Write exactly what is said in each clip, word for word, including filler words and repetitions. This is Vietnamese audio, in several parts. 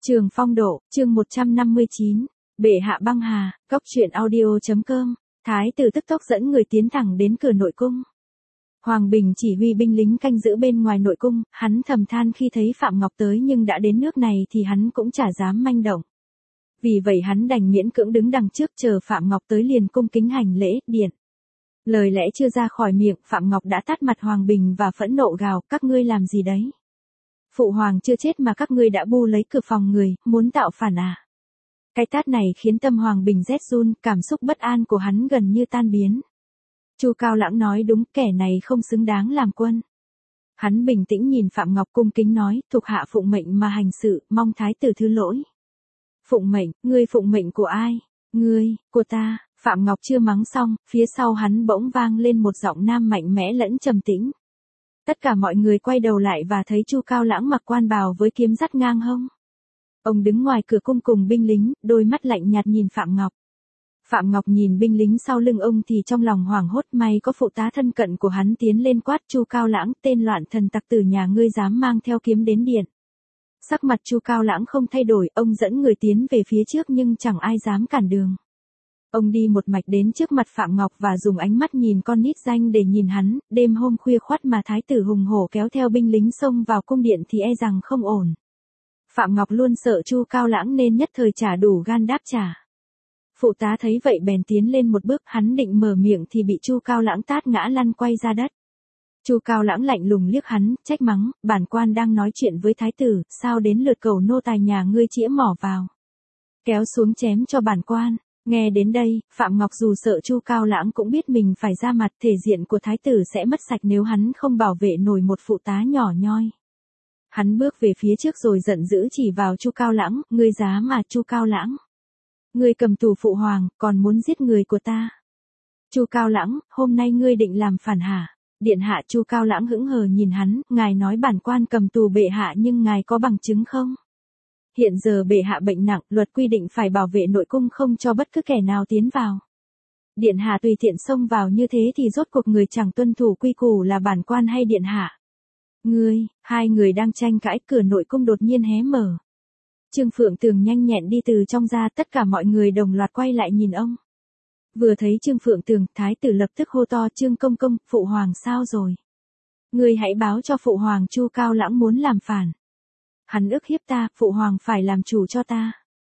Trường Phong Độ, chương một trăm năm mươi chín, Bệ hạ băng hà, Cóc truyện audio.com, Thái tử tức tốc dẫn người tiến thẳng đến cửa nội cung. Hoàng Bình chỉ huy binh lính canh giữ bên ngoài nội cung, hắn thầm than khi thấy Phạm Ngọc tới nhưng đã đến nước này thì hắn cũng chả dám manh động. Vì vậy hắn đành miễn cưỡng đứng đằng trước chờ Phạm Ngọc tới liền cung kính hành lễ, điện. Lời lẽ chưa ra khỏi miệng, Phạm Ngọc đã tát mặt Hoàng Bình và phẫn nộ gào, các ngươi làm gì đấy? Phụ hoàng chưa chết mà các ngươi đã bu lấy cửa phòng người, muốn tạo phản à? Cái tát này khiến tâm Hoàng Bình rét run, cảm xúc bất an của hắn gần như tan biến. Chu Cao Lãng nói đúng, kẻ này không xứng đáng làm quân. Hắn bình tĩnh nhìn Phạm Ngọc cung kính nói, thuộc hạ phụng mệnh mà hành sự, mong thái tử thứ lỗi. Phụng mệnh, ngươi phụng mệnh của ai? Ngươi, của ta. Phạm Ngọc chưa mắng xong, phía sau hắn bỗng vang lên một giọng nam mạnh mẽ lẫn trầm tĩnh. Tất cả mọi người quay đầu lại và thấy Chu Cao Lãng mặc quan bào với kiếm dắt ngang hông. Ông đứng ngoài cửa cung cùng binh lính, đôi mắt lạnh nhạt nhìn Phạm Ngọc. Phạm Ngọc nhìn binh lính sau lưng ông thì trong lòng hoảng hốt, may có phụ tá thân cận của hắn tiến lên quát, Chu Cao Lãng, tên loạn thần tặc tử nhà ngươi dám mang theo kiếm đến điện. Sắc mặt Chu Cao Lãng không thay đổi, ông dẫn người tiến về phía trước nhưng chẳng ai dám cản đường. Ông đi một mạch đến trước mặt Phạm Ngọc và dùng ánh mắt nhìn con nít danh để nhìn hắn, đêm hôm khuya khoắt mà thái tử hùng hổ kéo theo binh lính xông vào cung điện thì e rằng không ổn. Phạm Ngọc luôn sợ Chu Cao Lãng nên nhất thời trả đủ gan đáp trả. Phụ tá thấy vậy bèn tiến lên một bước, hắn định mở miệng thì bị Chu Cao Lãng tát ngã lăn quay ra đất. Chu Cao Lãng lạnh lùng liếc hắn, trách mắng, bản quan đang nói chuyện với thái tử, sao đến lượt cầu nô tài nhà ngươi chĩa mỏ vào. Kéo xuống chém cho bản quan. Nghe đến đây, Phạm Ngọc dù sợ Chu Cao Lãng cũng biết mình phải ra mặt, thể diện của thái tử sẽ mất sạch nếu hắn không bảo vệ nổi một phụ tá nhỏ nhoi. Hắn bước về phía trước rồi giận dữ chỉ vào Chu Cao Lãng, ngươi dám mà Chu Cao Lãng. Ngươi cầm tù phụ hoàng, còn muốn giết người của ta. Chu Cao Lãng, hôm nay ngươi định làm phản hả? Điện hạ. Chu Cao Lãng hững hờ nhìn hắn, ngài nói bản quan cầm tù bệ hạ nhưng ngài có bằng chứng không? Hiện giờ bệ hạ bệnh nặng, luật quy định phải bảo vệ nội cung không cho bất cứ kẻ nào tiến vào. Điện hạ tùy tiện xông vào như thế thì rốt cuộc người chẳng tuân thủ quy củ là bản quan hay điện hạ? Ngươi, hai người đang tranh cãi, cửa nội cung đột nhiên hé mở. Trương Phượng Tường nhanh nhẹn đi từ trong ra, tất cả mọi người đồng loạt quay lại nhìn ông. Vừa thấy Trương Phượng Tường, thái tử lập tức hô to, Trương công công, phụ hoàng sao rồi? Ngươi hãy báo cho phụ hoàng Chu Cao Lãng muốn làm phản. Hắn ức hiếp ta, phụ hoàng phải làm chủ cho ta.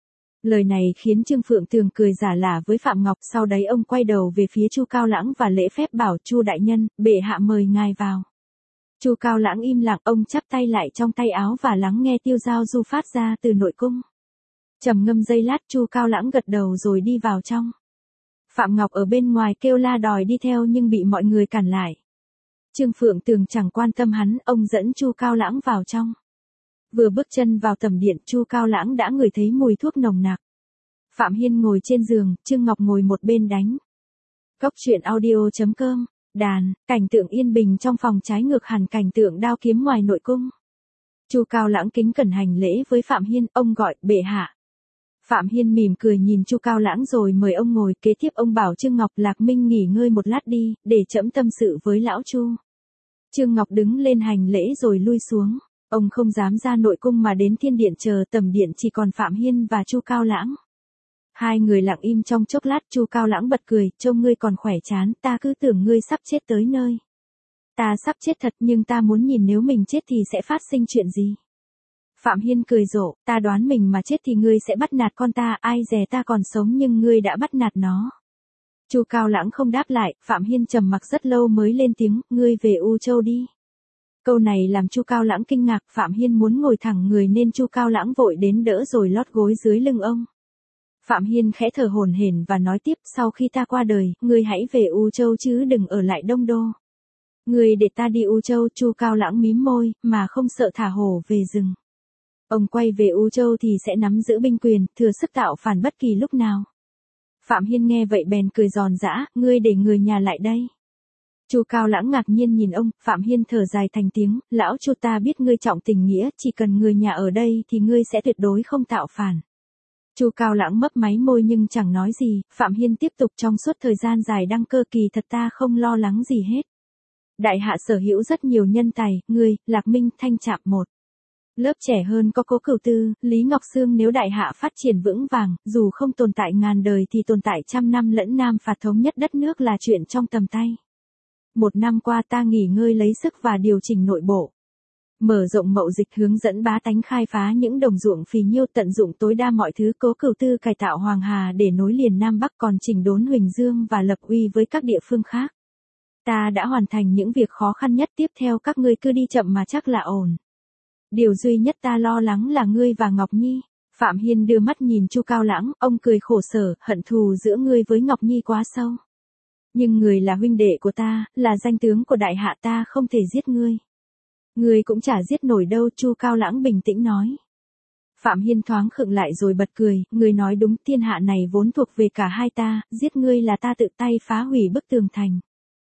Lời này khiến Trương Phượng Tường cười giả lả với Phạm Ngọc, sau đấy ông quay đầu về phía Chu Cao Lãng và lễ phép bảo, Chu đại nhân, bệ hạ mời ngài vào. Chu Cao Lãng im lặng, ông chắp tay lại trong tay áo và lắng nghe tiêu dao du phát ra từ nội cung. Trầm ngâm giây lát, Chu Cao Lãng gật đầu rồi đi vào trong. Phạm Ngọc ở bên ngoài kêu la đòi đi theo nhưng bị mọi người cản lại. Trương Phượng Tường chẳng quan tâm hắn, ông dẫn Chu Cao Lãng vào trong. Vừa bước chân vào tầm điện, Chu Cao Lãng đã ngửi thấy mùi thuốc nồng nặc. Phạm Hiên ngồi trên giường, Trương Ngọc ngồi một bên đánh. Cóc truyện audio.com, đàn, cảnh tượng yên bình trong phòng trái ngược hẳn cảnh tượng đao kiếm ngoài nội cung. Chu Cao Lãng kính cẩn hành lễ với Phạm Hiên, ông gọi, bệ hạ. Phạm Hiên mỉm cười nhìn Chu Cao Lãng rồi mời ông ngồi, kế tiếp ông bảo Trương Ngọc, Lạc Minh nghỉ ngơi một lát đi, để trẫm tâm sự với lão Chu. Trương Ngọc đứng lên hành lễ rồi lui xuống. Ông không dám ra nội cung mà đến thiên điện chờ, tầm điện chỉ còn Phạm Hiên và Chu Cao Lãng. Hai người lặng im trong chốc lát, Chu Cao Lãng bật cười, trông ngươi còn khỏe chán, ta cứ tưởng ngươi sắp chết tới nơi. Ta sắp chết thật nhưng ta muốn nhìn nếu mình chết thì sẽ phát sinh chuyện gì. Phạm Hiên cười rộ, ta đoán mình mà chết thì ngươi sẽ bắt nạt con ta, ai dè ta còn sống nhưng ngươi đã bắt nạt nó. Chu Cao Lãng không đáp lại, Phạm Hiên trầm mặc rất lâu mới lên tiếng, ngươi về U Châu đi. Câu này làm Chu Cao Lãng kinh ngạc, Phạm Hiên muốn ngồi thẳng người nên Chu Cao Lãng vội đến đỡ rồi lót gối dưới lưng ông. Phạm Hiên khẽ thở hổn hển và nói tiếp, sau khi ta qua đời, ngươi hãy về U Châu chứ đừng ở lại Đông Đô. Ngươi để ta đi U Châu. Chu Cao Lãng mím môi, mà không sợ thả hổ về rừng. Ông quay về U Châu thì sẽ nắm giữ binh quyền, thừa sức tạo phản bất kỳ lúc nào. Phạm Hiên nghe vậy bèn cười giòn giã, ngươi để người nhà lại đây. Chu Cao Lãng ngạc nhiên nhìn ông, Phạm Hiên thở dài thành tiếng, lão Chu, ta biết ngươi trọng tình nghĩa, chỉ cần người nhà ở đây thì ngươi sẽ tuyệt đối không tạo phản. Chu Cao Lãng mấp máy môi nhưng chẳng nói gì, Phạm Hiên tiếp tục, trong suốt thời gian dài đăng cơ kỳ thật ta không lo lắng gì hết. Đại hạ sở hữu rất nhiều nhân tài, ngươi, Lạc Minh, Thanh Trạm một. Lớp trẻ hơn có Cố Cửu Tư, Lý Ngọc Sương, nếu đại hạ phát triển vững vàng, dù không tồn tại ngàn đời thì tồn tại trăm năm lẫn Nam phạt thống nhất đất nước là chuyện trong tầm tay. Một năm qua ta nghỉ ngơi lấy sức và điều chỉnh nội bộ. Mở rộng mậu dịch, hướng dẫn bá tánh khai phá những đồng ruộng phì nhiêu, tận dụng tối đa mọi thứ. Cố Cửu Tư cải tạo Hoàng Hà để nối liền Nam Bắc, còn chỉnh đốn Huỳnh Dương và lập uy với các địa phương khác. Ta đã hoàn thành những việc khó khăn nhất, tiếp theo các ngươi cứ đi chậm mà chắc là ổn. Điều duy nhất ta lo lắng là ngươi và Ngọc Nhi. Phạm Hiên đưa mắt nhìn Chu Cao Lãng, ông cười khổ sở, hận thù giữa ngươi với Ngọc Nhi quá sâu. Nhưng người là huynh đệ của ta, là danh tướng của đại hạ, ta không thể giết ngươi. Ngươi cũng chả giết nổi đâu, Chu Cao Lãng bình tĩnh nói. Phạm Hiên thoáng khựng lại rồi bật cười, ngươi nói đúng, thiên hạ này vốn thuộc về cả hai ta, giết ngươi là ta tự tay phá hủy bức tường thành.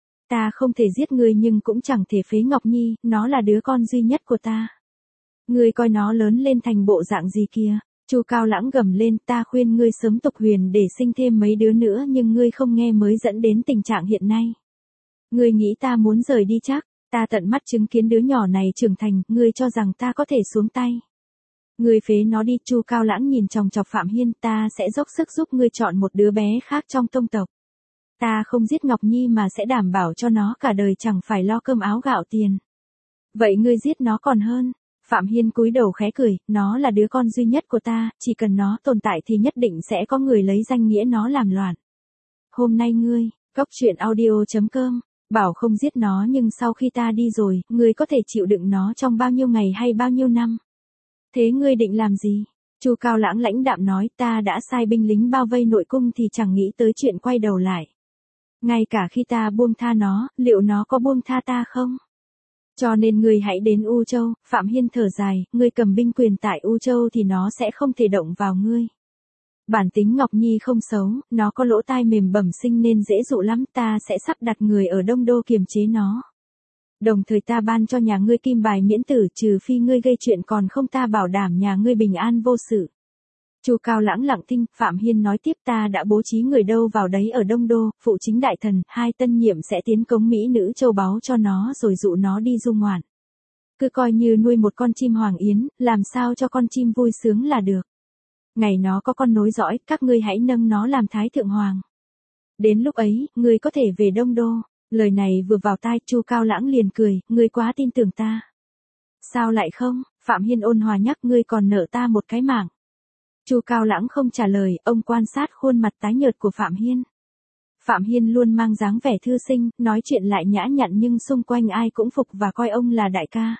Ta không thể giết ngươi nhưng cũng chẳng thể phế Ngọc Nhi, nó là đứa con duy nhất của ta. Ngươi coi nó lớn lên thành bộ dạng gì kia. Chu Cao Lãng gầm lên, ta khuyên ngươi sớm tục huyền để sinh thêm mấy đứa nữa nhưng ngươi không nghe mới dẫn đến tình trạng hiện nay. Ngươi nghĩ ta muốn rời đi chắc, ta tận mắt chứng kiến đứa nhỏ này trưởng thành, ngươi cho rằng ta có thể xuống tay. Ngươi phế nó đi. Chu Cao Lãng nhìn chòng chọc Phạm Hiên, ta sẽ dốc sức giúp ngươi chọn một đứa bé khác trong tông tộc. Ta không giết Ngọc Nhi mà sẽ đảm bảo cho nó cả đời chẳng phải lo cơm áo gạo tiền. Vậy ngươi giết nó còn hơn. Phạm Hiên cúi đầu khẽ cười, nó là đứa con duy nhất của ta, chỉ cần nó tồn tại thì nhất định sẽ có người lấy danh nghĩa nó làm loạn. Hôm nay ngươi, cốc truyện audio chấm com, bảo không giết nó nhưng sau khi ta đi rồi, ngươi có thể chịu đựng nó trong bao nhiêu ngày hay bao nhiêu năm? Thế ngươi định làm gì? Chu Cao Lãng lãnh đạm nói, ta đã sai binh lính bao vây nội cung thì chẳng nghĩ tới chuyện quay đầu lại. Ngay cả khi ta buông tha nó, liệu nó có buông tha ta không? Cho nên ngươi hãy đến U Châu. Phạm Hiên thở dài, ngươi cầm binh quyền tại U Châu thì nó sẽ không thể động vào ngươi. Bản tính Ngọc Nhi không xấu, nó có lỗ tai mềm bẩm sinh nên dễ dụ lắm, ta sẽ sắp đặt người ở Đông Đô kiềm chế nó. Đồng thời ta ban cho nhà ngươi kim bài miễn tử, trừ phi ngươi gây chuyện, còn không ta bảo đảm nhà ngươi bình an vô sự. Chu Cao Lãng lặng thinh. Phạm Hiên nói tiếp, ta đã bố trí người đâu vào đấy ở Đông Đô, phụ chính đại thần, hai tân nhiệm sẽ tiến cống mỹ nữ châu báu cho nó rồi dụ nó đi du ngoạn. Cứ coi như nuôi một con chim hoàng yến, làm sao cho con chim vui sướng là được. Ngày nó có con nối dõi, các ngươi hãy nâng nó làm thái thượng hoàng. Đến lúc ấy, ngươi có thể về Đông Đô. Lời này vừa vào tai, Chu Cao Lãng liền cười, ngươi quá tin tưởng ta. Sao lại không? Phạm Hiên ôn hòa nhắc, ngươi còn nợ ta một cái mạng. Chu Cao Lãng không trả lời, ông quan sát khuôn mặt tái nhợt của Phạm Hiên. Phạm Hiên luôn mang dáng vẻ thư sinh, nói chuyện lại nhã nhặn nhưng xung quanh ai cũng phục và coi ông là đại ca.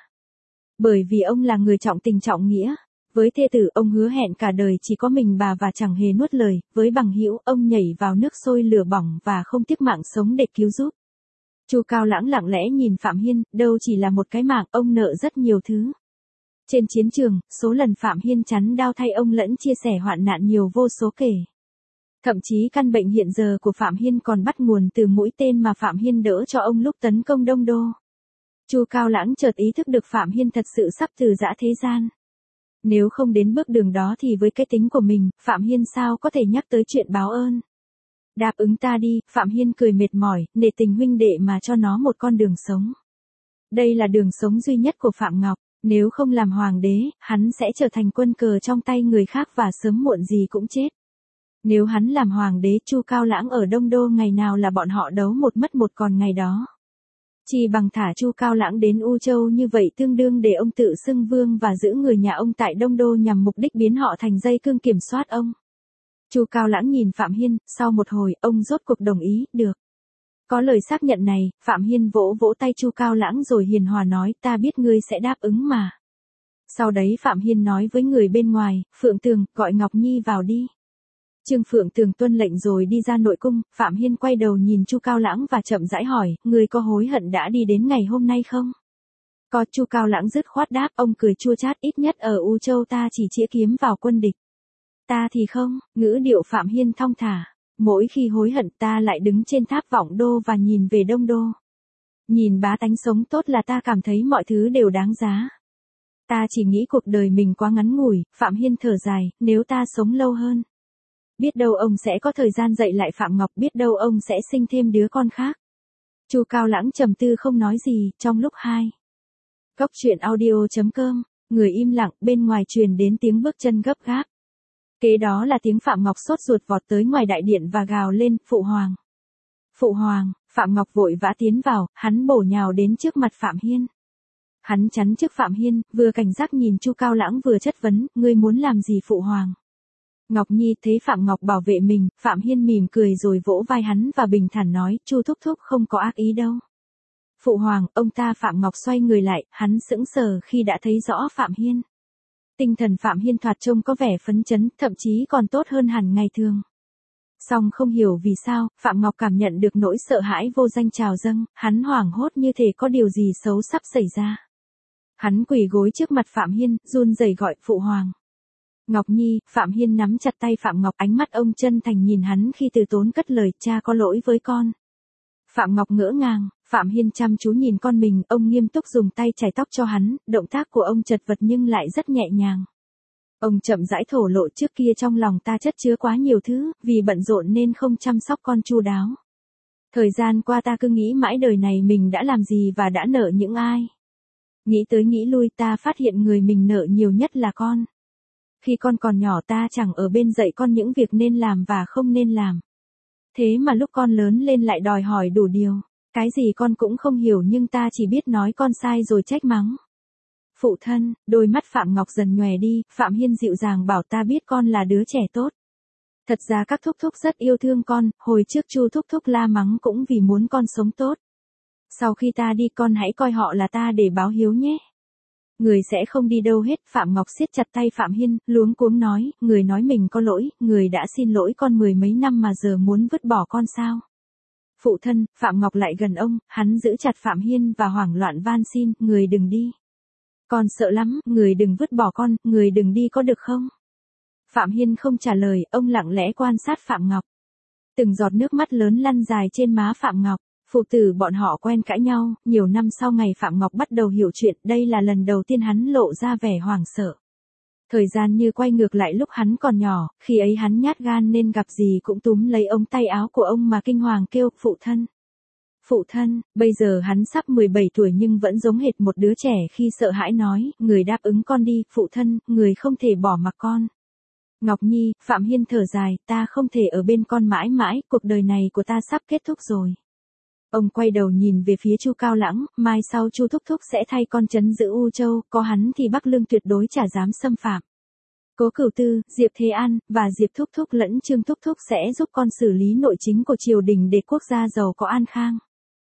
Bởi vì ông là người trọng tình trọng nghĩa. Với thê tử, ông hứa hẹn cả đời chỉ có mình bà và chẳng hề nuốt lời. Với bằng hữu, ông nhảy vào nước sôi lửa bỏng và không tiếc mạng sống để cứu giúp. Chu Cao Lãng lặng lẽ nhìn Phạm Hiên, đâu chỉ là một cái mạng, ông nợ rất nhiều thứ. Trên chiến trường, số lần Phạm Hiên chắn đao thay ông lẫn chia sẻ hoạn nạn nhiều vô số kể. Thậm chí căn bệnh hiện giờ của Phạm Hiên còn bắt nguồn từ mũi tên mà Phạm Hiên đỡ cho ông lúc tấn công Đông Đô. Chu Cao Lãng chợt ý thức được Phạm Hiên thật sự sắp từ giã thế gian. Nếu không đến bước đường đó thì với cái tính của mình, Phạm Hiên sao có thể nhắc tới chuyện báo ơn. Đáp ứng ta đi. Phạm Hiên cười mệt mỏi, nể tình huynh đệ mà cho nó một con đường sống. Đây là đường sống duy nhất của Phạm Ngọc. Nếu không làm hoàng đế, hắn sẽ trở thành quân cờ trong tay người khác và sớm muộn gì cũng chết. Nếu hắn làm hoàng đế, Chu Cao Lãng ở Đông Đô ngày nào là bọn họ đấu một mất một còn ngày đó. Chỉ bằng thả Chu Cao Lãng đến U Châu như vậy tương đương để ông tự xưng vương và giữ người nhà ông tại Đông Đô nhằm mục đích biến họ thành dây cương kiểm soát ông. Chu Cao Lãng nhìn Phạm Hiên, sau một hồi, ông rốt cuộc đồng ý, được. Có lời xác nhận này, Phạm Hiên vỗ vỗ tay Chu Cao Lãng rồi hiền hòa nói, ta biết ngươi sẽ đáp ứng mà. Sau đấy Phạm Hiên nói với người bên ngoài, Phượng Tường, gọi Ngọc Nhi vào đi. Trương Phượng Tường tuân lệnh rồi đi ra nội cung. Phạm Hiên quay đầu nhìn Chu Cao Lãng và chậm rãi hỏi, ngươi có hối hận đã đi đến ngày hôm nay không? Có. Chu Cao Lãng dứt khoát đáp, ông cười chua chát, ít nhất ở U Châu ta chỉ chĩa kiếm vào quân địch. Ta thì không. Ngữ điệu Phạm Hiên thong thả. Mỗi khi hối hận ta lại đứng trên tháp Vọng Đô và nhìn về Đông Đô. Nhìn bá tánh sống tốt là ta cảm thấy mọi thứ đều đáng giá. Ta chỉ nghĩ cuộc đời mình quá ngắn ngủi. Phạm Hiên thở dài, nếu ta sống lâu hơn. Biết đâu ông sẽ có thời gian dạy lại Phạm Ngọc, biết đâu ông sẽ sinh thêm đứa con khác. Chu Cao Lãng trầm tư không nói gì, trong lúc hai. cốc truyện audio chấm com Người im lặng, bên ngoài truyền đến tiếng bước chân gấp gáp. Kế đó là tiếng Phạm Ngọc sốt ruột vọt tới ngoài đại điện và gào lên, phụ hoàng. Phụ hoàng, Phạm Ngọc vội vã tiến vào, hắn bổ nhào đến trước mặt Phạm Hiên. Hắn chắn trước Phạm Hiên, vừa cảnh giác nhìn Chu Cao Lãng vừa chất vấn, ngươi muốn làm gì phụ hoàng? Ngọc Nhi thấy Phạm Ngọc bảo vệ mình, Phạm Hiên mỉm cười rồi vỗ vai hắn và bình thản nói, Chu thúc thúc không có ác ý đâu. Phụ hoàng, ông ta Phạm Ngọc xoay người lại, hắn sững sờ khi đã thấy rõ Phạm Hiên. Tinh thần Phạm Hiên thoạt trông có vẻ phấn chấn, thậm chí còn tốt hơn hẳn ngày thường. Song không hiểu vì sao, Phạm Ngọc cảm nhận được nỗi sợ hãi vô danh trào dâng, hắn hoảng hốt như thể có điều gì xấu sắp xảy ra. Hắn quỳ gối trước mặt Phạm Hiên, run rẩy gọi, phụ hoàng. Ngọc Nhi, Phạm Hiên nắm chặt tay Phạm Ngọc, ánh mắt ông chân thành nhìn hắn khi từ tốn cất lời, cha có lỗi với con. Phạm Ngọc ngỡ ngàng, Phạm Hiên chăm chú nhìn con mình, ông nghiêm túc dùng tay chải tóc cho hắn, động tác của ông chật vật nhưng lại rất nhẹ nhàng. Ông chậm rãi thổ lộ, trước kia trong lòng ta chất chứa quá nhiều thứ, vì bận rộn nên không chăm sóc con chu đáo. Thời gian qua ta cứ nghĩ mãi đời này mình đã làm gì và đã nợ những ai. Nghĩ tới nghĩ lui ta phát hiện người mình nợ nhiều nhất là con. Khi con còn nhỏ ta chẳng ở bên dạy con những việc nên làm và không nên làm. Thế mà lúc con lớn lên lại đòi hỏi đủ điều. Cái gì con cũng không hiểu nhưng ta chỉ biết nói con sai rồi trách mắng. Phụ thân, đôi mắt Phạm Ngọc dần nhòe đi, Phạm Hiên dịu dàng bảo ta biết con là đứa trẻ tốt. Thật ra các thúc thúc rất yêu thương con, hồi trước Chu thúc thúc la mắng cũng vì muốn con sống tốt. Sau khi ta đi con hãy coi họ là ta để báo hiếu nhé. Người sẽ không đi đâu hết, Phạm Ngọc siết chặt tay Phạm Hiên, luống cuống nói, người nói mình có lỗi, người đã xin lỗi con mười mấy năm mà giờ muốn vứt bỏ con sao? Phụ thân, Phạm Ngọc lại gần ông, hắn giữ chặt Phạm Hiên và hoảng loạn van xin, người đừng đi. Con sợ lắm, người đừng vứt bỏ con, người đừng đi có được không? Phạm Hiên không trả lời, ông lặng lẽ quan sát Phạm Ngọc. Từng giọt nước mắt lớn lăn dài trên má Phạm Ngọc. Phụ tử bọn họ quen cãi nhau, nhiều năm sau ngày Phạm Ngọc bắt đầu hiểu chuyện, đây là lần đầu tiên hắn lộ ra vẻ hoảng sợ. Thời gian như quay ngược lại lúc hắn còn nhỏ, khi ấy hắn nhát gan nên gặp gì cũng túm lấy ống tay áo của ông mà kinh hoàng kêu, phụ thân. Phụ thân, bây giờ hắn sắp mười bảy tuổi nhưng vẫn giống hệt một đứa trẻ khi sợ hãi nói, người đáp ứng con đi, phụ thân, người không thể bỏ mặc con. Ngọc Nhi, Phạm Hiên thở dài, ta không thể ở bên con mãi mãi, cuộc đời này của ta sắp kết thúc rồi. Ông quay đầu nhìn về phía Chu Cao Lãng, mai sau Chu thúc thúc sẽ thay con trấn giữ U Châu, có hắn thì Bắc Lương tuyệt đối chả dám xâm phạm. Cố Cửu Tư, Diệp Thế An và Diệp thúc thúc lẫn Trương thúc thúc sẽ giúp con xử lý nội chính của triều đình để quốc gia giàu có an khang.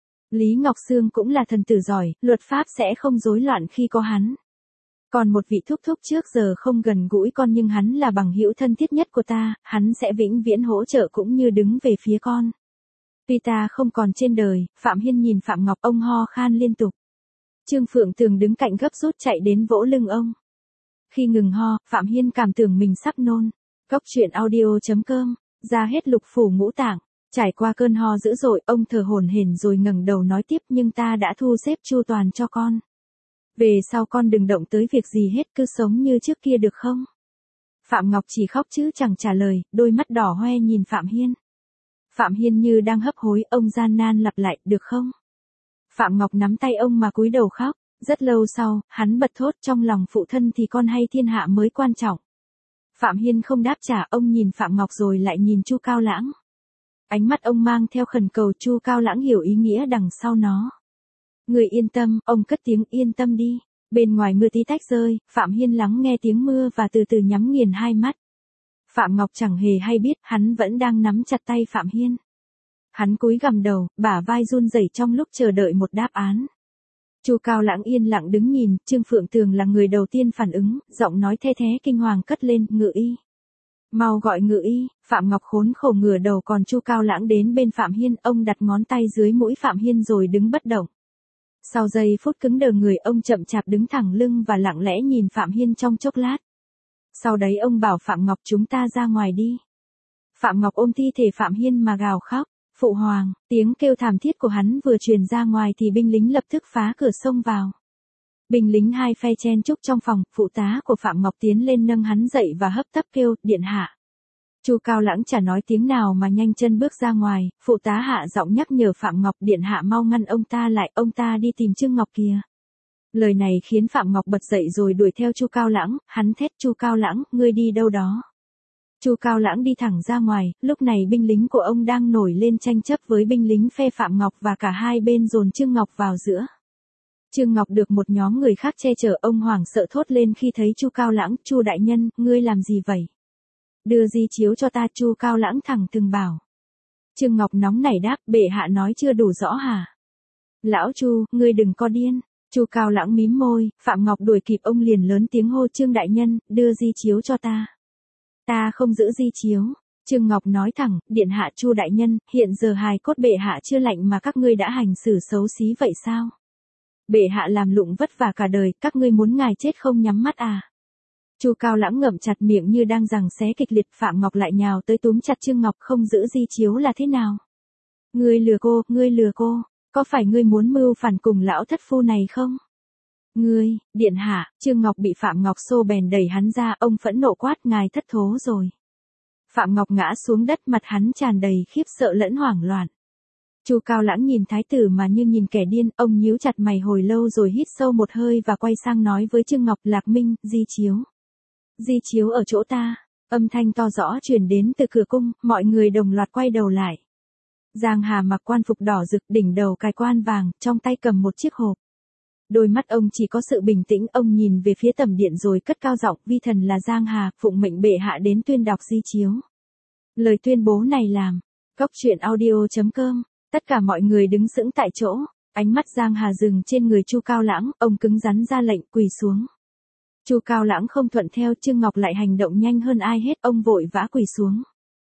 Lý Ngọc Sương cũng là thần tử giỏi, luật pháp sẽ không rối loạn khi có hắn. Còn một vị thúc thúc trước giờ không gần gũi con nhưng hắn là bằng hữu thân thiết nhất của ta, hắn sẽ vĩnh viễn hỗ trợ cũng như đứng về phía con. Tuy ta không còn trên đời, Phạm Hiên nhìn Phạm Ngọc, ông ho khan liên tục. Trương Phượng Tường đứng cạnh gấp rút chạy đến vỗ lưng ông. Khi ngừng ho, Phạm Hiên cảm tưởng mình sắp nôn. Cốc truyện audio chấm com, ra hết lục phủ ngũ tạng. Trải qua cơn ho dữ dội, ông thở hổn hển rồi ngẩng đầu nói tiếp, nhưng ta đã thu xếp chu toàn cho con. Về sau con đừng động tới việc gì hết, cứ sống như trước kia được không? Phạm Ngọc chỉ khóc chứ chẳng trả lời, đôi mắt đỏ hoe nhìn Phạm Hiên. Phạm Hiên như đang hấp hối, ông gian nan lặp lại, được không? Phạm Ngọc nắm tay ông mà cúi đầu khóc. Rất lâu sau, hắn bật thốt, trong lòng phụ thân thì con hay thiên hạ mới quan trọng. Phạm Hiên không đáp trả, ông nhìn Phạm Ngọc rồi lại nhìn Chu Cao Lãng. Ánh mắt ông mang theo khẩn cầu, Chu Cao Lãng hiểu ý nghĩa đằng sau nó. Người yên tâm, ông cất tiếng, yên tâm đi. Bên ngoài mưa tí tách rơi, Phạm Hiên lắng nghe tiếng mưa và từ từ nhắm nghiền hai mắt. Phạm Ngọc chẳng hề hay biết, hắn vẫn đang nắm chặt tay Phạm Hiên. Hắn cúi gằm đầu, bả vai run rẩy trong lúc chờ đợi một đáp án. Chu Cao Lãng yên lặng đứng nhìn, Trương Phượng Tường là người đầu tiên phản ứng, giọng nói the thé kinh hoàng cất lên, Ngự y. Mau gọi Ngự y. Phạm Ngọc khốn khổ ngửa đầu, còn Chu Cao Lãng đến bên Phạm Hiên, ông đặt ngón tay dưới mũi Phạm Hiên rồi đứng bất động. Sau giây phút cứng đờ người, ông chậm chạp đứng thẳng lưng và lặng lẽ nhìn Phạm Hiên trong chốc lát. Sau đấy ông bảo Phạm Ngọc, chúng ta ra ngoài đi. Phạm Ngọc ôm thi thể Phạm Hiên mà gào khóc. Phụ hoàng, tiếng kêu thảm thiết của hắn vừa truyền ra ngoài thì binh lính lập tức phá cửa xông vào. Binh lính hai phe chen chúc trong phòng, phụ tá của Phạm Ngọc tiến lên nâng hắn dậy và hấp tấp kêu, điện hạ. Chu Cao Lãng chả nói tiếng nào mà nhanh chân bước ra ngoài, phụ tá hạ giọng nhắc nhở Phạm Ngọc, điện hạ mau ngăn ông ta lại, ông ta đi tìm Trương Ngọc kìa. Lời này khiến Phạm Ngọc bật dậy rồi đuổi theo Chu Cao Lãng, hắn thét Chu Cao Lãng, ngươi đi đâu đó. Chu Cao Lãng đi thẳng ra ngoài, lúc này binh lính của ông đang nổi lên tranh chấp với binh lính phe Phạm Ngọc và cả hai bên dồn Trương Ngọc vào giữa. Trương Ngọc được một nhóm người khác che chở, ông hoảng sợ thốt lên khi thấy Chu Cao Lãng, Chu đại nhân, ngươi làm gì vậy? Đưa di chiếu cho ta, Chu Cao Lãng thẳng thừng bảo. Trương Ngọc nóng nảy đáp, bệ hạ nói chưa đủ rõ hả? Lão Chu, ngươi đừng có điên. Chu Cao Lãng mím môi, Phạm Ngọc đuổi kịp ông liền lớn tiếng hô, Trương đại nhân, đưa di chiếu cho ta. Ta không giữ di chiếu. Trương Ngọc nói thẳng, điện hạ Chu đại nhân, hiện giờ hài cốt bệ hạ chưa lạnh mà các ngươi đã hành xử xấu xí vậy sao? Bệ hạ làm lụng vất vả cả đời, các ngươi muốn ngài chết không nhắm mắt à? Chu Cao Lãng ngậm chặt miệng như đang giằng xé kịch liệt, Phạm Ngọc lại nhào tới túm chặt Trương Ngọc, không giữ di chiếu là thế nào? Ngươi lừa cô, ngươi lừa cô, có phải ngươi muốn mưu phản cùng lão thất phu này không? Ngươi, điện hạ, Trương Ngọc bị Phạm Ngọc xô bèn đẩy hắn ra, ông phẫn nộ quát, ngài thất thố rồi. Phạm Ngọc ngã xuống đất, mặt hắn tràn đầy khiếp sợ lẫn hoảng loạn. Chu Cao Lãng nhìn thái tử mà như nhìn kẻ điên, ông nhíu chặt mày hồi lâu rồi hít sâu một hơi và quay sang nói với Trương Ngọc, Lạc Minh, di chiếu. Di chiếu ở chỗ ta. Âm thanh to rõ truyền đến từ cửa cung, mọi người đồng loạt quay đầu lại. Giang Hà mặc quan phục đỏ rực, đỉnh đầu cài quan vàng, trong tay cầm một chiếc hộp. Đôi mắt ông chỉ có sự bình tĩnh, ông nhìn về phía tầm điện rồi cất cao giọng, vi thần là Giang Hà, phụng mệnh bệ hạ đến tuyên đọc di chiếu. Lời tuyên bố này làm, Cóc truyện audio chấm com, tất cả mọi người đứng sững tại chỗ, ánh mắt Giang Hà dừng trên người Chu Cao Lãng, ông cứng rắn ra lệnh quỳ xuống. Chu Cao Lãng không thuận theo, Trương Ngọc lại hành động nhanh hơn ai hết, ông vội vã quỳ xuống.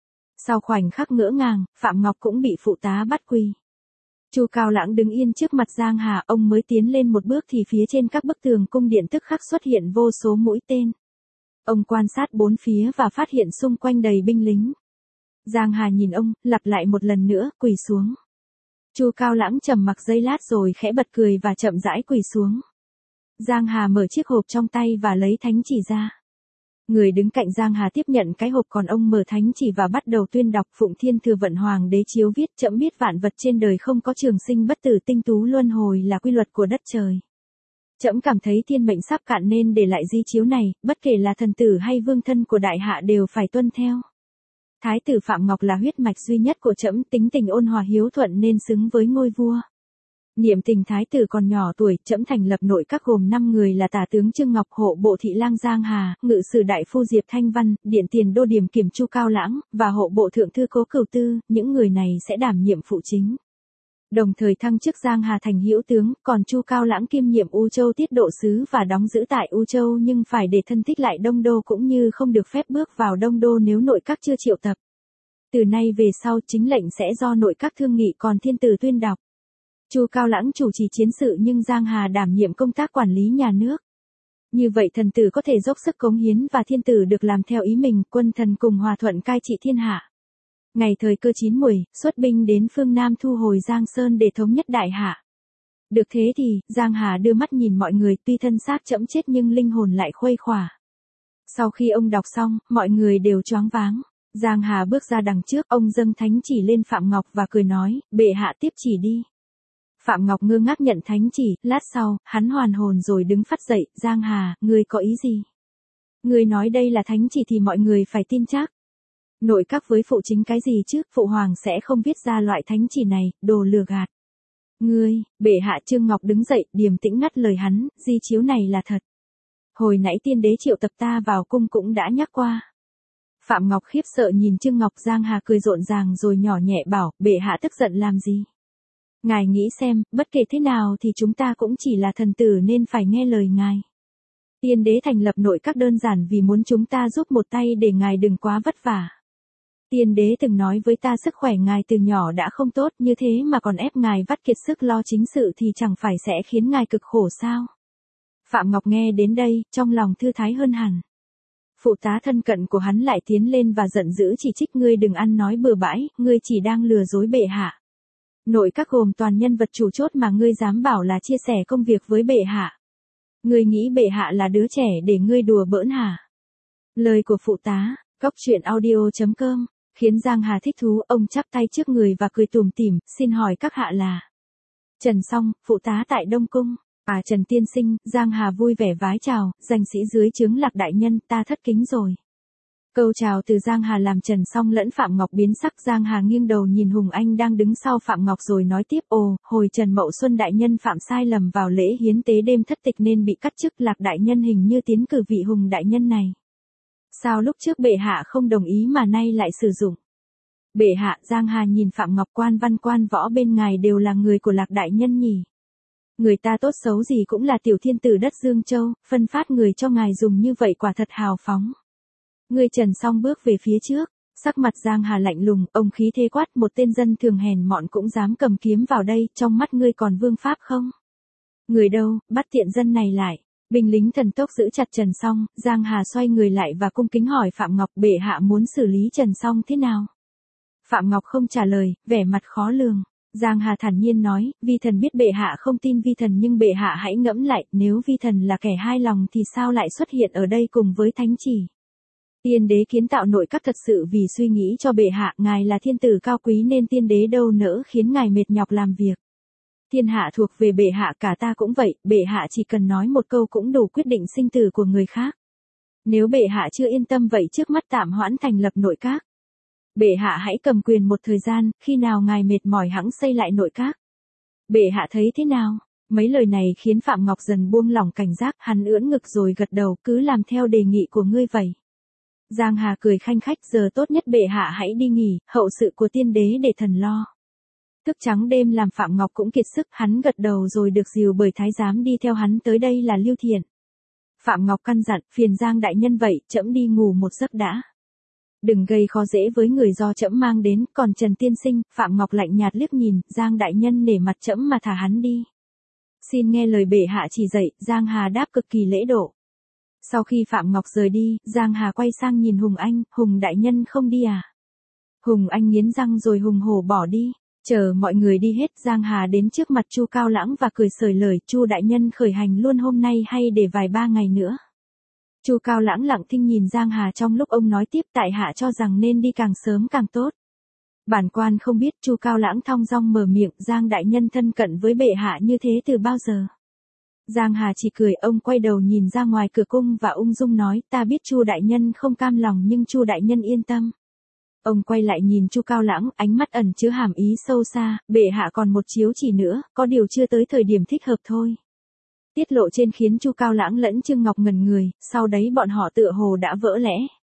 Sau khoảnh khắc ngỡ ngàng, Phạm Ngọc cũng bị phụ tá bắt quỳ. Chu Cao Lãng đứng yên trước mặt Giang Hà, ông mới tiến lên một bước thì phía trên các bức tường cung điện tức khắc xuất hiện vô số mũi tên. Ông quan sát bốn phía và phát hiện xung quanh đầy binh lính. Giang Hà nhìn ông, lặp lại một lần nữa, quỳ xuống. Chu Cao Lãng trầm mặc giây lát rồi khẽ bật cười và chậm rãi quỳ xuống. Giang Hà mở chiếc hộp trong tay và lấy thánh chỉ ra. Người đứng cạnh Giang Hà tiếp nhận cái hộp, còn ông mở thánh chỉ và bắt đầu tuyên đọc. Phụng Thiên Thừa Vận Hoàng đế chiếu viết, trẫm biết vạn vật trên đời không có trường sinh bất tử, tinh tú luân hồi là quy luật của đất trời. Trẫm cảm thấy thiên mệnh sắp cạn nên để lại di chiếu này, bất kể là thần tử hay vương thân của đại hạ đều phải tuân theo. Thái tử Phạm Ngọc là huyết mạch duy nhất của trẫm, tính tình ôn hòa hiếu thuận nên xứng với ngôi vua. Niệm tình thái tử còn nhỏ tuổi, trẫm thành lập nội các gồm năm người là tả tướng Trương Ngọc, hộ bộ thị lang Giang Hà, ngự sử đại phu Diệp Thanh Văn, điện tiền đô điểm kiểm Chu Cao Lãng, và hộ bộ thượng thư Cố Cửu Tư, những người này sẽ đảm nhiệm phụ chính. Đồng thời thăng chức Giang Hà thành hữu tướng, còn Chu Cao Lãng kiêm nhiệm U Châu tiết độ sứ và đóng giữ tại U Châu, nhưng phải để thân thích lại Đông Đô, cũng như không được phép bước vào Đông Đô nếu nội các chưa triệu tập. Từ nay về sau chính lệnh sẽ do nội các thương nghị, còn thiên tử tuyên đọc. Chu Cao Lãng chủ trì chiến sự nhưng Giang Hà đảm nhiệm công tác quản lý nhà nước. Như vậy thần tử có thể dốc sức cống hiến và thiên tử được làm theo ý mình, quân thần cùng hòa thuận cai trị thiên hạ. Ngày thời cơ chín muồi, xuất binh đến phương Nam thu hồi Giang Sơn để thống nhất đại hạ. Được thế thì, Giang Hà đưa mắt nhìn mọi người, tuy thân xác trẫm chết nhưng linh hồn lại khuây khỏa. Sau khi ông đọc xong, mọi người đều choáng váng. Giang Hà bước ra đằng trước, ông dâng thánh chỉ lên Phạm Ngọc và cười nói, bệ hạ tiếp chỉ đi. Phạm Ngọc ngơ ngác nhận thánh chỉ, lát sau, hắn hoàn hồn rồi đứng phắt dậy, Giang Hà, ngươi có ý gì? Ngươi nói đây là thánh chỉ thì mọi người phải tin chắc. Nội các với phụ chính cái gì chứ, phụ hoàng sẽ không viết ra loại thánh chỉ này, đồ lừa gạt. Ngươi, bệ hạ. Trương Ngọc đứng dậy, điềm tĩnh ngắt lời hắn, di chiếu này là thật. Hồi nãy tiên đế triệu tập ta vào cung cũng đã nhắc qua. Phạm Ngọc khiếp sợ nhìn Trương Ngọc. Giang Hà cười rộn ràng rồi nhỏ nhẹ bảo, bệ hạ tức giận làm gì? Ngài nghĩ xem, bất kể thế nào thì chúng ta cũng chỉ là thần tử nên phải nghe lời ngài. Tiên đế thành lập nội các đơn giản vì muốn chúng ta giúp một tay để ngài đừng quá vất vả. Tiên đế từng nói với ta sức khỏe ngài từ nhỏ đã không tốt, như thế mà còn ép ngài vắt kiệt sức lo chính sự thì chẳng phải sẽ khiến ngài cực khổ sao? Phạm Ngọc nghe đến đây, trong lòng thư thái hơn hẳn. Phụ tá thân cận của hắn lại tiến lên và giận dữ chỉ trích, ngươi đừng ăn nói bừa bãi, ngươi chỉ đang lừa dối bệ hạ. Nội các gồm toàn nhân vật chủ chốt mà ngươi dám bảo là chia sẻ công việc với bệ hạ. Ngươi nghĩ bệ hạ là đứa trẻ để ngươi đùa bỡn hả? Lời của phụ tá, Cóc truyện audio chấm com, khiến Giang Hà thích thú, ông chắp tay trước người và cười tủm tỉm, xin hỏi các hạ là. Trần Song, phụ tá tại Đông Cung. À Trần tiên sinh, Giang Hà vui vẻ vái chào, danh sĩ dưới trướng Lạc đại nhân, ta thất kính rồi. Câu chào từ Giang Hà làm Trần Song lẫn Phạm Ngọc biến sắc. Giang Hà nghiêng đầu nhìn Hùng Anh đang đứng sau Phạm Ngọc rồi nói tiếp, ồ, hồi Trần Mậu Xuân đại nhân phạm sai lầm vào lễ hiến tế đêm thất tịch nên bị cắt chức, Lạc đại nhân hình như tiến cử vị Hùng đại nhân này. Sao lúc trước bệ hạ không đồng ý mà nay lại sử dụng? Bệ hạ, Giang Hà nhìn Phạm Ngọc, quan văn quan võ bên ngài đều là người của Lạc đại nhân nhỉ? Người ta tốt xấu gì cũng là tiểu thiên tử đất Dương Châu, phân phát người cho ngài dùng như vậy quả thật hào phóng. Người Trần Song bước về phía trước, sắc mặt Giang Hà lạnh lùng, ông khí thế quát, một tên dân thường hèn mọn cũng dám cầm kiếm vào đây, trong mắt ngươi còn vương pháp không? Người đâu, bắt tiện dân này lại. Binh lính thần tốc giữ chặt Trần Song, Giang Hà xoay người lại và cung kính hỏi Phạm Ngọc, bệ hạ muốn xử lý Trần Song thế nào? Phạm Ngọc không trả lời, vẻ mặt khó lường. Giang Hà thản nhiên nói, vi thần biết bệ hạ không tin vi thần nhưng bệ hạ hãy ngẫm lại, nếu vi thần là kẻ hai lòng thì sao lại xuất hiện ở đây cùng với thánh chỉ? Tiên đế kiến tạo nội các thật sự vì suy nghĩ cho bệ hạ, ngài là thiên tử cao quý nên tiên đế đâu nỡ khiến ngài mệt nhọc làm việc. Thiên hạ thuộc về bệ hạ, cả ta cũng vậy, bệ hạ chỉ cần nói một câu cũng đủ quyết định sinh tử của người khác. Nếu bệ hạ chưa yên tâm vậy trước mắt tạm hoãn thành lập nội các. Bệ hạ hãy cầm quyền một thời gian, khi nào ngài mệt mỏi hẵng xây lại nội các. Bệ hạ thấy thế nào? Mấy lời này khiến Phạm Ngọc dần buông lỏng cảnh giác, hắn ưỡn ngực rồi gật đầu, cứ làm theo đề nghị của ngươi vậy. Giang Hà cười khanh khách, giờ tốt nhất bệ hạ hãy đi nghỉ, hậu sự của tiên đế để thần lo. Thức trắng đêm làm Phạm Ngọc cũng kiệt sức, hắn gật đầu rồi được dìu bởi thái giám đi theo hắn tới đây là Lưu Thiện. Phạm Ngọc căn dặn, phiền Giang đại nhân vậy, trẫm đi ngủ một giấc đã. Đừng gây khó dễ với người do trẫm mang đến, còn Trần tiên sinh, Phạm Ngọc lạnh nhạt liếc nhìn, Giang đại nhân nể mặt trẫm mà thả hắn đi. Xin nghe lời bệ hạ chỉ dạy, Giang Hà đáp cực kỳ lễ độ. Sau khi Phạm Ngọc rời đi, Giang Hà quay sang nhìn Hùng Anh, Hùng đại nhân không đi à? Hùng Anh nghiến răng rồi hùng hổ bỏ đi. Chờ mọi người đi hết, Giang Hà đến trước mặt Chu Cao Lãng và cười sởi lời, Chu đại nhân khởi hành luôn hôm nay hay để vài ba ngày nữa? Chu Cao Lãng lặng thinh nhìn Giang Hà trong lúc ông nói tiếp, tại hạ cho rằng nên đi càng sớm càng tốt. Bản quan không biết, Chu Cao Lãng thong dong mở miệng, Giang đại nhân thân cận với bệ hạ như thế từ bao giờ? Giang Hà chỉ cười, ông quay đầu nhìn ra ngoài cửa cung và ung dung nói, ta biết Chu đại nhân không cam lòng nhưng Chu đại nhân yên tâm. Ông quay lại nhìn Chu Cao Lãng, ánh mắt ẩn chứa hàm ý sâu xa, bệ hạ còn một chiếu chỉ nữa, có điều chưa tới thời điểm thích hợp thôi. Tiết lộ trên khiến Chu Cao Lãng lẫn Trương Ngọc ngẩn người, sau đấy bọn họ tựa hồ đã vỡ lẽ.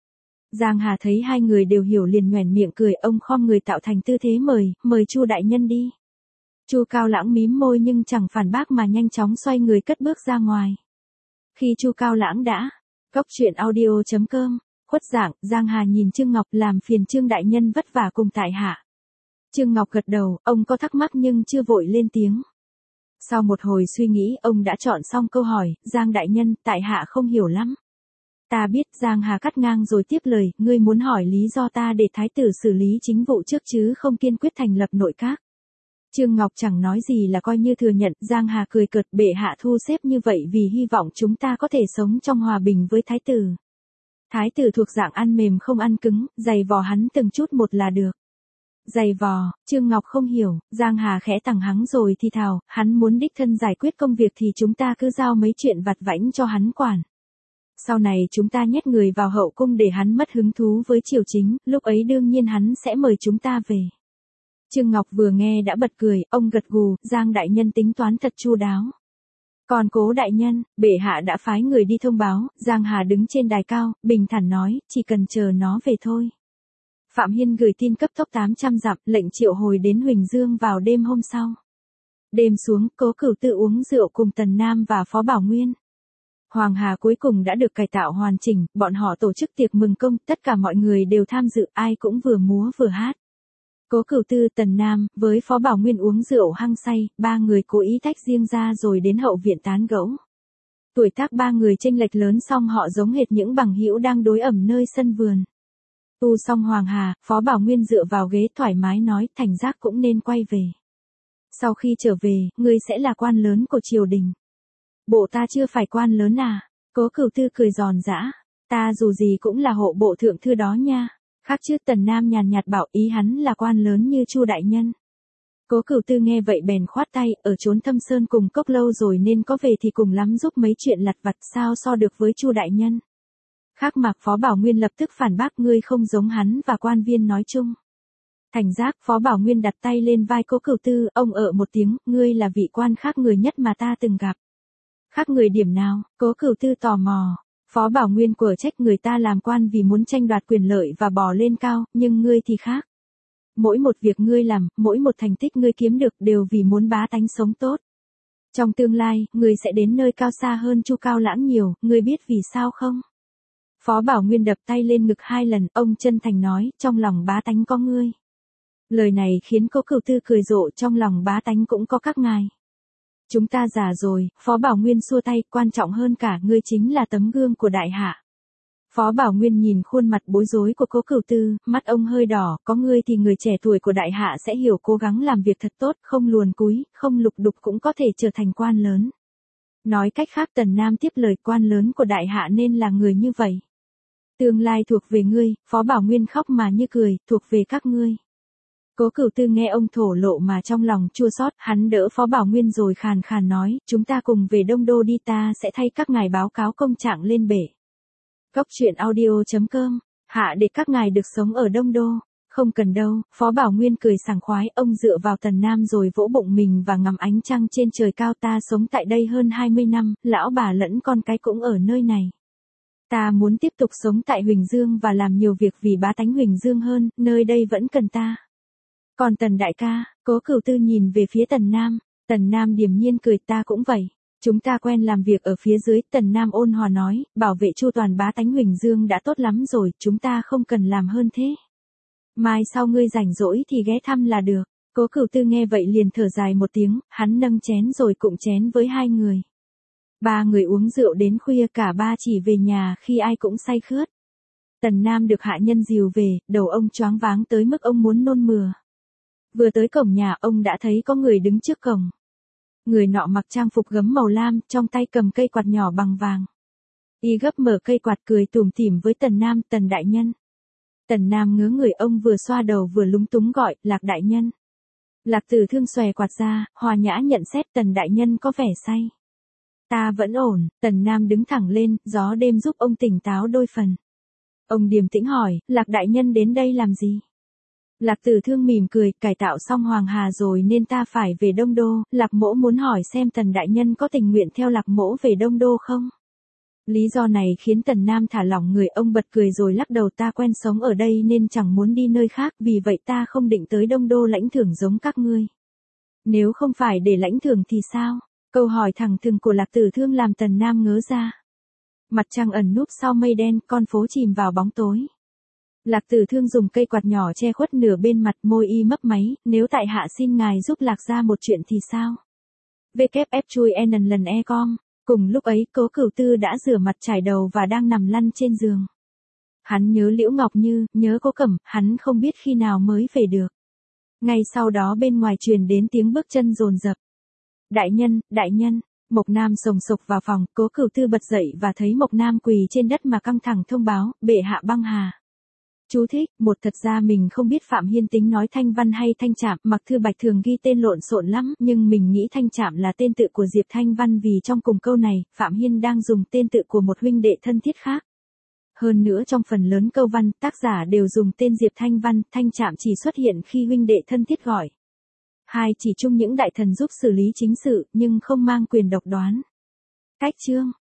Giang Hà thấy hai người đều hiểu liền nhoẻn miệng cười, ông khom người tạo thành tư thế mời, mời Chu đại nhân đi. Chu Cao Lãng mím môi nhưng chẳng phản bác mà nhanh chóng xoay người cất bước ra ngoài. Khi Chu Cao Lãng đã, cốc truyện audio chấm com, khuất dạng, Giang Hà nhìn Trương Ngọc, làm phiền Trương đại nhân vất vả cùng tại hạ. Trương Ngọc gật đầu, ông có thắc mắc nhưng chưa vội lên tiếng. Sau một hồi suy nghĩ, ông đã chọn xong câu hỏi, Giang đại nhân, tại hạ không hiểu lắm. Ta biết, Giang Hà cắt ngang rồi tiếp lời, ngươi muốn hỏi lý do ta để thái tử xử lý chính vụ trước chứ không kiên quyết thành lập nội các. Trương Ngọc chẳng nói gì là coi như thừa nhận, Giang Hà cười cợt, bệ hạ thu xếp như vậy vì hy vọng chúng ta có thể sống trong hòa bình với thái tử. Thái tử thuộc dạng ăn mềm không ăn cứng, giày vò hắn từng chút một là được. Giày vò, Trương Ngọc không hiểu, Giang Hà khẽ tằng hắng rồi thì thào, hắn muốn đích thân giải quyết công việc thì chúng ta cứ giao mấy chuyện vặt vãnh cho hắn quản. Sau này chúng ta nhét người vào hậu cung để hắn mất hứng thú với triều chính, lúc ấy đương nhiên hắn sẽ mời chúng ta về. Trương Ngọc vừa nghe đã bật cười, ông gật gù, Giang đại nhân tính toán thật chu đáo. Còn Cố đại nhân, bệ hạ đã phái người đi thông báo, Giang Hà đứng trên đài cao, bình thản nói, chỉ cần chờ nó về thôi. Phạm Hiên gửi tin cấp tốc tám trăm dặm, lệnh triệu hồi đến Huỳnh Dương vào đêm hôm sau. Đêm xuống, Cố Cửu Tư uống rượu cùng Tần Nam và Phó Bảo Nguyên. Hoàng Hà cuối cùng đã được cải tạo hoàn chỉnh, bọn họ tổ chức tiệc mừng công, tất cả mọi người đều tham dự, ai cũng vừa múa vừa hát. Cố Cửu Tư, Tần Nam, với Phó Bảo Nguyên uống rượu hăng say, ba người cố ý tách riêng ra rồi đến hậu viện tán gẫu. Tuổi tác ba người chênh lệch lớn song họ giống hệt những bằng hữu đang đối ẩm nơi sân vườn. Tu xong Hoàng Hà, Phó Bảo Nguyên dựa vào ghế thoải mái nói, Thành Giác cũng nên quay về. Sau khi trở về, ngươi sẽ là quan lớn của triều đình. Bộ ta chưa phải quan lớn à? Cố Cửu Tư cười giòn giã, ta dù gì cũng là hộ bộ thượng thư đó nha. Khác chứ, Tần Nam nhàn nhạt bảo, ý hắn là quan lớn như Chu đại nhân. Cố Cửu Tư nghe vậy bèn khoát tay, ở trốn Thâm Sơn cùng Cốc lâu rồi nên có về thì cùng lắm giúp mấy chuyện lặt vặt, sao so được với Chu đại nhân. Khác mà Phó Bảo Nguyên lập tức phản bác, ngươi không giống hắn và quan viên nói chung. Thành giác, Phó Bảo Nguyên đặt tay lên vai Cố Cửu Tư, ông ợ một tiếng, ngươi là vị quan khác người nhất mà ta từng gặp. Khác người điểm nào? Cố Cửu Tư tò mò. Phó Bảo Nguyên quở trách, người ta làm quan vì muốn tranh đoạt quyền lợi và bò lên cao, nhưng ngươi thì khác. Mỗi một việc ngươi làm, mỗi một thành tích ngươi kiếm được đều vì muốn bá tánh sống tốt. Trong tương lai, ngươi sẽ đến nơi cao xa hơn Chu Cao Lãng nhiều, ngươi biết vì sao không? Phó Bảo Nguyên đập tay lên ngực hai lần, ông chân thành nói, trong lòng bá tánh có ngươi. Lời này khiến Cố Cửu Tư cười rộ, trong lòng bá tánh cũng có các ngài. Chúng ta già rồi, Phó Bảo Nguyên xua tay, quan trọng hơn cả, ngươi chính là tấm gương của đại hạ. Phó Bảo Nguyên nhìn khuôn mặt bối rối của Cố Cửu Tư, mắt ông hơi đỏ, có ngươi thì người trẻ tuổi của đại hạ sẽ hiểu cố gắng làm việc thật tốt, không luồn cúi, không lục đục cũng có thể trở thành quan lớn. Nói cách khác, Tần Nam tiếp lời, quan lớn của đại hạ nên là người như vậy. Tương lai thuộc về ngươi, Phó Bảo Nguyên khóc mà như cười, thuộc về các ngươi. Cố Cửu Tư nghe ông thổ lộ mà trong lòng chua xót, hắn đỡ Phó Bảo Nguyên rồi khàn khàn nói, chúng ta cùng về Đông Đô đi, ta sẽ thay các ngài báo cáo công trạng lên bể. Cốc truyện audio chấm com, hạ để các ngài được sống ở Đông Đô. Không cần đâu, Phó Bảo Nguyên cười sảng khoái, ông dựa vào Tần Nam rồi vỗ bụng mình và ngắm ánh trăng trên trời cao, ta sống tại đây hơn hai mươi năm, lão bà lẫn con cái cũng ở nơi này. Ta muốn tiếp tục sống tại Huỳnh Dương và làm nhiều việc vì bá tánh Huỳnh Dương hơn, nơi đây vẫn cần ta. Còn Tần đại ca, Cố Cửu Tư nhìn về phía Tần Nam, Tần Nam điềm nhiên cười, ta cũng vậy. Chúng ta quen làm việc ở phía dưới, Tần Nam ôn hòa nói, bảo vệ chu toàn bá tánh Huỳnh Dương đã tốt lắm rồi, chúng ta không cần làm hơn thế. Mai sau ngươi rảnh rỗi thì ghé thăm là được. Cố Cửu Tư nghe vậy liền thở dài một tiếng, hắn nâng chén rồi cụng chén với hai người. Ba người uống rượu đến khuya, cả ba chỉ về nhà khi ai cũng say khướt. Tần Nam được hạ nhân dìu về, đầu ông choáng váng tới mức ông muốn nôn mửa. Vừa tới cổng nhà, ông đã thấy có người đứng trước cổng. Người nọ mặc trang phục gấm màu lam, trong tay cầm cây quạt nhỏ bằng vàng. Y gấp mở cây quạt cười tủm tỉm với Tần Nam, Tần đại nhân. Tần Nam ngớ người, ông vừa xoa đầu vừa lúng túng gọi, Lạc đại nhân. Lạc Tử Thương xòe quạt ra, hòa nhã nhận xét, Tần đại nhân có vẻ say. Ta vẫn ổn. Tần Nam đứng thẳng lên, gió đêm giúp ông tỉnh táo đôi phần. Ông điềm tĩnh hỏi, Lạc đại nhân đến đây làm gì? Lạc Tử Thương mỉm cười, cải tạo xong Hoàng Hà rồi nên ta phải về Đông Đô, Lạc mỗ muốn hỏi xem Tần đại nhân có tình nguyện theo Lạc mỗ về Đông Đô không? Lý do này khiến Tần Nam thả lỏng người, ông bật cười rồi lắc đầu, ta quen sống ở đây nên chẳng muốn đi nơi khác, vì vậy ta không định tới Đông Đô lãnh thưởng giống các ngươi. Nếu không phải để lãnh thưởng thì sao? Câu hỏi thẳng thừng của Lạc Tử Thương làm Tần Nam ngớ ra. Mặt trăng ẩn núp sau mây đen, con phố chìm vào bóng tối. Lạc Tử Thương dùng cây quạt nhỏ che khuất nửa bên mặt, môi y mấp máy, nếu tại hạ xin ngài giúp Lạc ra một chuyện thì sao? vê kép ép chui n lần e com. Cùng lúc ấy, Cố Cửu Tư đã rửa mặt trải đầu và đang nằm lăn trên giường. Hắn nhớ Liễu Ngọc Như, nhớ Cố Cẩm, hắn không biết khi nào mới về được. Ngay sau đó bên ngoài truyền đến tiếng bước chân dồn dập. Đại nhân, đại nhân, Mộc Nam sồng sộc vào phòng, Cố Cửu Tư bật dậy và thấy Mộc Nam quỳ trên đất mà căng thẳng thông báo, bệ hạ băng hà. Chú thích, một thật ra mình không biết Phạm Hiên tính nói Thanh Văn hay Thanh Trạm, Mặc Thư Bạch thường ghi tên lộn xộn lắm, nhưng mình nghĩ Thanh Trạm là tên tự của Diệp Thanh Văn vì trong cùng câu này, Phạm Hiên đang dùng tên tự của một huynh đệ thân thiết khác. Hơn nữa trong phần lớn câu văn, tác giả đều dùng tên Diệp Thanh Văn, Thanh Trạm chỉ xuất hiện khi huynh đệ thân thiết gọi. Hai chỉ chung những đại thần giúp xử lý chính sự, nhưng không mang quyền độc đoán. Cách chương